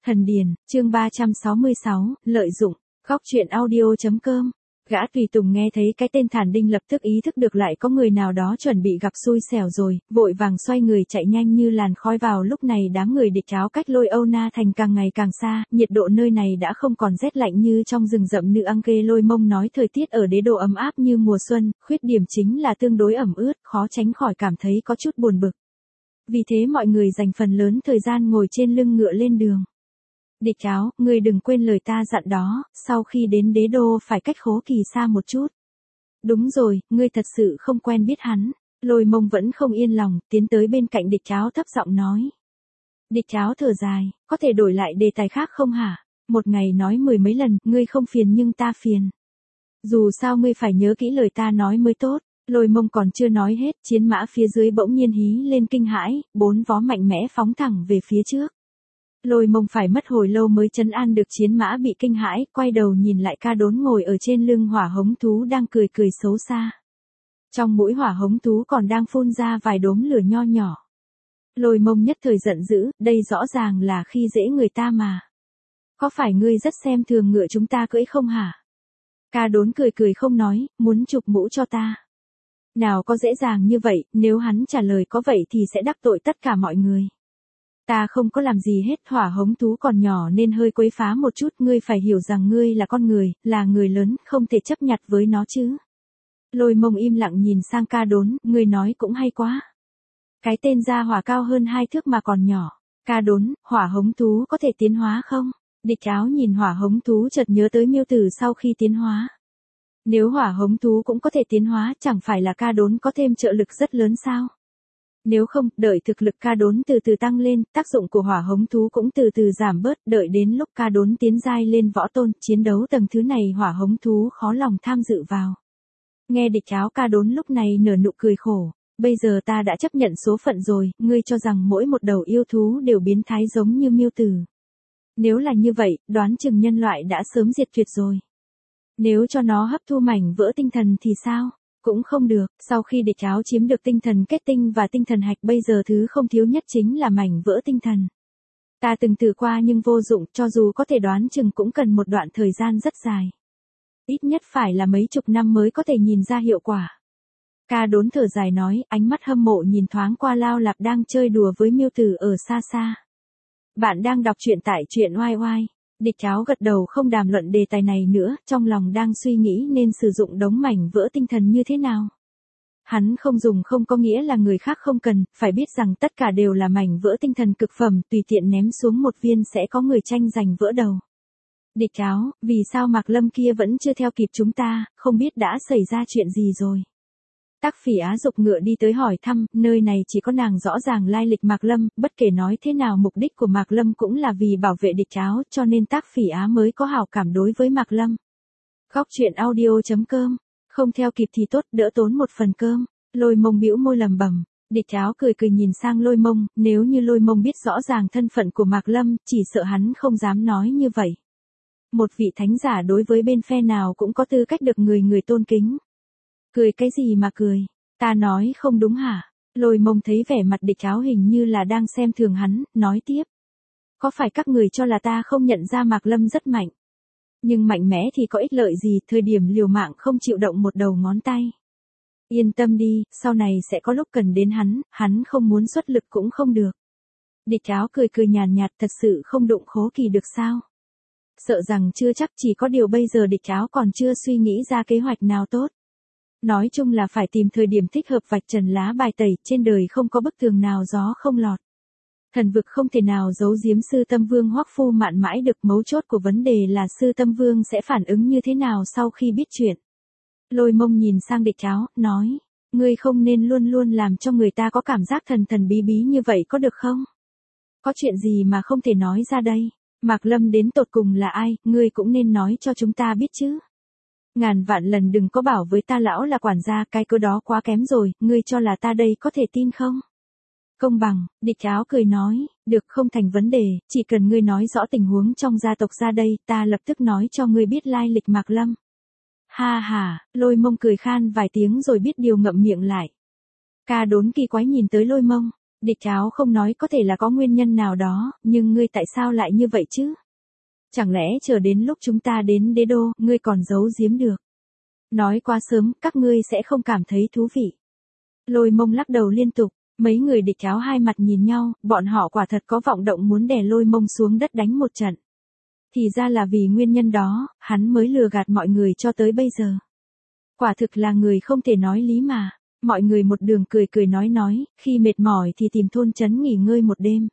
Thần Điền, chương 366, lợi dụng, góc truyện audio.com. Gã tùy tùng nghe thấy cái tên Thản Đinh lập tức ý thức được lại có người nào đó chuẩn bị gặp xui xẻo rồi, vội vàng xoay người chạy nhanh như làn khói vào. Lúc này đám người địch Áo cách Lôi Âu Na Thành càng ngày càng xa, nhiệt độ nơi này đã không còn rét lạnh như trong rừng rậm Nữ Angke Lôi Mông nói thời tiết ở đế đô ấm áp như mùa xuân, khuyết điểm chính là tương đối ẩm ướt, khó tránh khỏi cảm thấy có chút buồn bực. Vì thế mọi người dành phần lớn thời gian ngồi trên lưng ngựa lên đường. Địch Áo, ngươi đừng quên lời ta dặn đó, sau khi đến đế đô phải cách Khố Kỳ xa một chút. Đúng rồi, ngươi thật sự không quen biết hắn. Lôi Mông vẫn không yên lòng, tiến tới bên cạnh địch Áo thấp giọng nói. Địch Áo thở dài, có thể đổi lại đề tài khác không hả? Một ngày nói 10 mấy lần, ngươi không phiền nhưng ta phiền. Dù sao ngươi phải nhớ kỹ lời ta nói mới tốt. Lôi Mông còn chưa nói hết, chiến mã phía dưới bỗng nhiên hí lên kinh hãi, 4 vó mạnh mẽ phóng thẳng về phía trước. Lôi Mông phải mất hồi lâu mới trấn an được chiến mã bị kinh hãi, quay đầu nhìn lại Ca Đốn ngồi ở trên lưng hỏa hống thú đang cười cười xấu xa. Trong mũi hỏa hống thú còn đang phun ra vài đốm lửa nho nhỏ. Lôi Mông nhất thời giận dữ, đây rõ ràng là khi dễ người ta mà. Có phải ngươi rất xem thường ngựa chúng ta cưỡi không hả? Ca Đốn cười cười không nói, muốn chụp mũ cho ta. Nào có dễ dàng như vậy, nếu hắn trả lời có vậy thì sẽ đắc tội tất cả mọi người. Ta không có làm gì hết, hỏa hống thú còn nhỏ nên hơi quấy phá một chút, ngươi phải hiểu rằng ngươi là con người, là người lớn, không thể chấp nhặt với nó chứ. Lôi Mông im lặng nhìn sang Ca Đốn, ngươi nói cũng hay quá. Cái tên gia hỏa cao hơn 2 thước mà còn nhỏ. Ca Đốn, hỏa hống thú có thể tiến hóa không? Địch Áo nhìn hỏa hống thú chợt nhớ tới Miêu Tử sau khi tiến hóa. Nếu hỏa hống thú cũng có thể tiến hóa, chẳng phải là Ca Đốn có thêm trợ lực rất lớn sao? Nếu không, đợi thực lực Ca Đốn từ từ tăng lên, tác dụng của hỏa hống thú cũng từ từ giảm bớt, đợi đến lúc Ca Đốn tiến giai lên võ tôn, chiến đấu tầng thứ này hỏa hống thú khó lòng tham dự vào. Nghe địch Áo, Ca Đốn lúc này nở nụ cười khổ, bây giờ ta đã chấp nhận số phận rồi, ngươi cho rằng mỗi một đầu yêu thú đều biến thái giống như Miêu Tử. Nếu là như vậy, đoán chừng nhân loại đã sớm diệt tuyệt rồi. Nếu cho nó hấp thu mảnh vỡ tinh thần thì sao? Cũng không được, sau khi địch Áo chiếm được tinh thần kết tinh và tinh thần hạch bây giờ thứ không thiếu nhất chính là mảnh vỡ tinh thần. Ta từng thử qua nhưng vô dụng, cho dù có thể đoán chừng cũng cần một đoạn thời gian rất dài. Ít nhất phải là mấy chục năm mới có thể nhìn ra hiệu quả. Ca Đốn thở dài nói, ánh mắt hâm mộ nhìn thoáng qua Lao Lạp đang chơi đùa với Miêu Tử ở xa xa. Bạn đang đọc truyện tại truyện oai oai. Địch Áo gật đầu không đàm luận đề tài này nữa, trong lòng đang suy nghĩ nên sử dụng đống mảnh vỡ tinh thần như thế nào. Hắn không dùng không có nghĩa là người khác không cần, phải biết rằng tất cả đều là mảnh vỡ tinh thần cực phẩm, tùy tiện ném xuống một viên sẽ có người tranh giành vỡ đầu. Địch Áo, vì sao Mạc Lâm kia vẫn chưa theo kịp chúng ta, không biết đã xảy ra chuyện gì rồi. Tác Phỉ Á giục ngựa đi tới hỏi thăm, nơi này chỉ có nàng rõ ràng lai lịch Mạc Lâm, bất kể nói thế nào mục đích của Mạc Lâm cũng là vì bảo vệ địch Áo, cho nên Tác Phỉ Á mới có hảo cảm đối với Mạc Lâm. Góc truyện audio.com, không theo kịp thì tốt, đỡ tốn một phần cơm. Lôi Mông bĩu môi lẩm bẩm, địch Áo cười cười nhìn sang Lôi Mông, nếu như Lôi Mông biết rõ ràng thân phận của Mạc Lâm, chỉ sợ hắn không dám nói như vậy. Một vị thánh giả đối với bên phe nào cũng có tư cách được người tôn kính. Cười cái gì mà cười? Ta nói không đúng hả? Lôi Mông thấy vẻ mặt địch Áo hình như là đang xem thường hắn, nói tiếp. Có phải các người cho là ta không nhận ra Mạc Lâm rất mạnh? Nhưng mạnh mẽ thì có ích lợi gì, thời điểm liều mạng không chịu động một đầu ngón tay. Yên tâm đi, sau này sẽ có lúc cần đến hắn không muốn xuất lực cũng không được. Địch Áo cười cười nhàn nhạt, thật sự không đụng Khố Kỳ được sao? Sợ rằng chưa chắc, chỉ có điều bây giờ địch Áo còn chưa suy nghĩ ra kế hoạch nào tốt. Nói chung là phải tìm thời điểm thích hợp vạch trần lá bài tẩy, trên đời không có bức tường nào gió không lọt. Thần vực không thể nào giấu giếm Sư Tâm Vương Hoắc Phu Mạn mãi được, mấu chốt của vấn đề là Sư Tâm Vương sẽ phản ứng như thế nào sau khi biết chuyện. Lôi Mông nhìn sang địch Áo, nói, ngươi không nên luôn luôn làm cho người ta có cảm giác thần thần bí bí như vậy có được không? Có chuyện gì mà không thể nói ra đây? Mạc Lâm đến tột cùng là ai, ngươi cũng nên nói cho chúng ta biết chứ. Ngàn vạn lần đừng có bảo với ta lão là quản gia, cái cơ đó quá kém rồi, ngươi cho là ta đây có thể tin không? Công bằng, địch Áo cười nói, được không thành vấn đề, chỉ cần ngươi nói rõ tình huống trong gia tộc ra đây, ta lập tức nói cho ngươi biết lai lịch Mạc Lâm. Ha ha, Lôi Mông cười khan vài tiếng rồi biết điều ngậm miệng lại. Ca Đốn kỳ quái nhìn tới Lôi Mông, Địch Áo không nói có thể là có nguyên nhân nào đó, nhưng ngươi tại sao lại như vậy chứ? Chẳng lẽ chờ đến lúc chúng ta đến đế đô, ngươi còn giấu giếm được? Nói quá sớm, các ngươi sẽ không cảm thấy thú vị. Lôi Mông lắc đầu liên tục, mấy người Địch Áo hai mặt nhìn nhau, bọn họ quả thật có vọng động muốn đè Lôi Mông xuống đất đánh một trận. Thì ra là vì nguyên nhân đó, hắn mới lừa gạt mọi người cho tới bây giờ. Quả thực là người không thể nói lý mà. Mọi người một đường cười cười nói, khi mệt mỏi thì tìm thôn trấn nghỉ ngơi một đêm.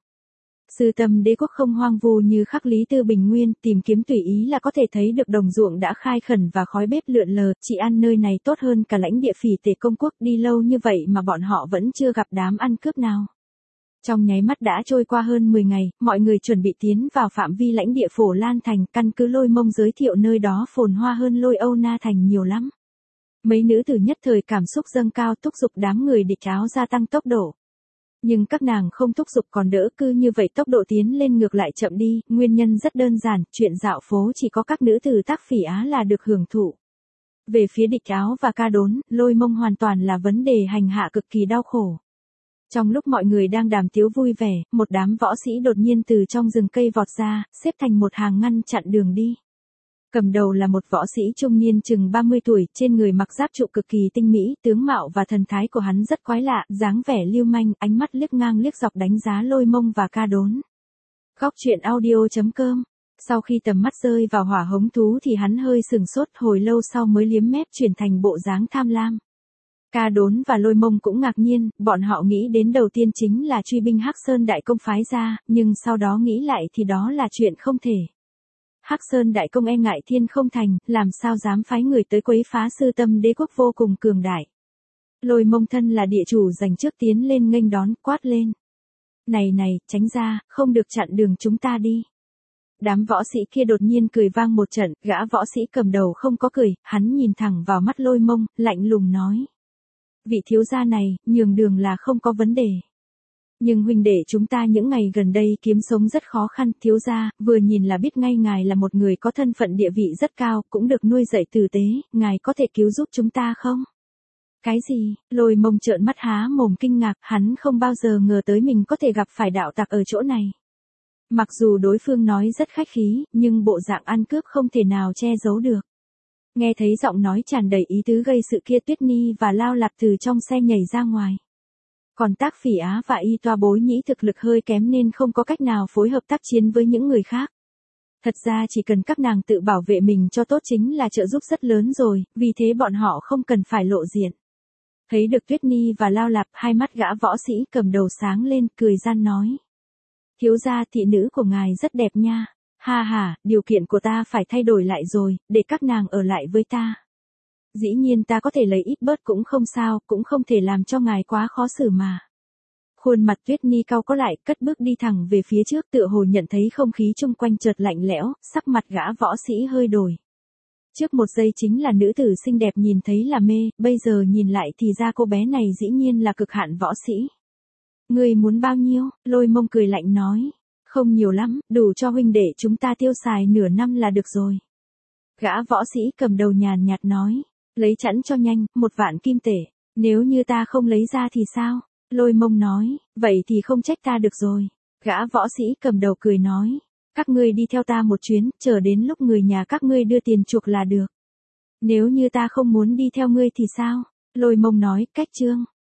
Sư Tâm Đế quốc không hoang vu như khắc Lý Tư Bình Nguyên, tìm kiếm tùy ý là có thể thấy được đồng ruộng đã khai khẩn và khói bếp lượn lờ, chỉ ăn nơi này tốt hơn cả lãnh địa Phỉ Tề công quốc, đi lâu như vậy mà bọn họ vẫn chưa gặp đám ăn cướp nào. Trong nháy mắt đã trôi qua hơn 10 ngày, mọi người chuẩn bị tiến vào phạm vi lãnh địa Phổ Lan Thành, căn cứ Lôi Mông giới thiệu nơi đó phồn hoa hơn Lôi Âu Na Thành nhiều lắm. Mấy nữ tử nhất thời cảm xúc dâng cao thúc giục đám người Địch Áo gia tăng tốc độ. Nhưng các nàng không thúc giục còn đỡ, cứ như vậy tốc độ tiến lên ngược lại chậm đi, nguyên nhân rất đơn giản, chuyện dạo phố chỉ có các nữ tử Tác Phỉ Á là được hưởng thụ. Về phía Địch Áo và Ca Đốn, Lôi Mông hoàn toàn là vấn đề hành hạ cực kỳ đau khổ. Trong lúc mọi người đang đàm tiếu vui vẻ, một đám võ sĩ đột nhiên từ trong rừng cây vọt ra, xếp thành một hàng ngăn chặn đường đi. Cầm đầu là một võ sĩ trung niên chừng 30 tuổi, trên người mặc giáp trụ cực kỳ tinh mỹ, tướng mạo và thần thái của hắn rất quái lạ, dáng vẻ lưu manh, ánh mắt liếc ngang liếc dọc đánh giá Lôi Mông và Ca Đốn. Góc truyện audio.com. Sau khi tầm mắt rơi vào hỏa hống thú thì hắn hơi sừng sốt, hồi lâu sau mới liếm mép chuyển thành bộ dáng tham lam. Ca Đốn và Lôi Mông cũng ngạc nhiên, bọn họ nghĩ đến đầu tiên chính là truy binh Hắc Sơn Đại Công phái ra, nhưng sau đó nghĩ lại thì đó là chuyện không thể. Hắc Sơn Đại Công e ngại thiên không thành, làm sao dám phái người tới quấy phá Sư Tâm Đế quốc vô cùng cường đại. Lôi Mông thân là địa chủ dành trước tiến lên nghênh đón, quát lên. Này, tránh ra, không được chặn đường chúng ta đi. Đám võ sĩ kia đột nhiên cười vang một trận, gã võ sĩ cầm đầu không có cười, hắn nhìn thẳng vào mắt Lôi Mông, lạnh lùng nói. Vị thiếu gia này, nhường đường là không có vấn đề. Nhưng huynh đệ chúng ta những ngày gần đây kiếm sống rất khó khăn, thiếu gia, vừa nhìn là biết ngay ngài là một người có thân phận địa vị rất cao, cũng được nuôi dạy tử tế, ngài có thể cứu giúp chúng ta không? Cái gì? Lôi Mông trợn mắt há mồm kinh ngạc, hắn không bao giờ ngờ tới mình có thể gặp phải đạo tặc ở chỗ này. Mặc dù đối phương nói rất khách khí, nhưng bộ dạng ăn cướp không thể nào che giấu được. Nghe thấy giọng nói tràn đầy ý tứ gây sự kia, Tuyết Ni và Lao Lạp từ trong xe nhảy ra ngoài. Còn Tác Phỉ Á và Y Toa Bối Nhĩ thực lực hơi kém nên không có cách nào phối hợp tác chiến với những người khác. Thật ra chỉ cần các nàng tự bảo vệ mình cho tốt chính là trợ giúp rất lớn rồi, vì thế bọn họ không cần phải lộ diện. Thấy được Tuyết Ni và Lao Lạp, hai mắt gã võ sĩ cầm đầu sáng lên, cười gian nói. Thiếu gia, thị nữ của ngài rất đẹp nha. Ha, điều kiện của ta phải thay đổi lại rồi, để các nàng ở lại với ta. Dĩ nhiên ta có thể lấy ít bớt cũng không sao, cũng không thể làm cho ngài quá khó xử mà. Khuôn mặt Tuyết Ni cau có lại, cất bước đi thẳng về phía trước, tựa hồ nhận thấy không khí chung quanh chợt lạnh lẽo, sắc mặt gã võ sĩ hơi đổi. Trước một giây chính là nữ tử xinh đẹp nhìn thấy là mê, bây giờ nhìn lại thì ra cô bé này dĩ nhiên là cực hạn võ sĩ. Ngươi muốn bao nhiêu? Lôi Mông cười lạnh nói. Không nhiều lắm, đủ cho huynh đệ chúng ta tiêu xài nửa năm là được rồi. Gã võ sĩ cầm đầu nhàn nhạt nói. Lấy chẵn cho nhanh, 1 vạn kim tể. Nếu như ta không lấy ra thì sao? Lôi Mông nói. Vậy thì không trách ta được rồi. Gã võ sĩ cầm đầu cười nói. Các ngươi đi theo ta một chuyến, chờ đến lúc người nhà các ngươi đưa tiền chuộc là được. Nếu như ta không muốn đi theo ngươi thì sao? Lôi Mông nói, cách chương.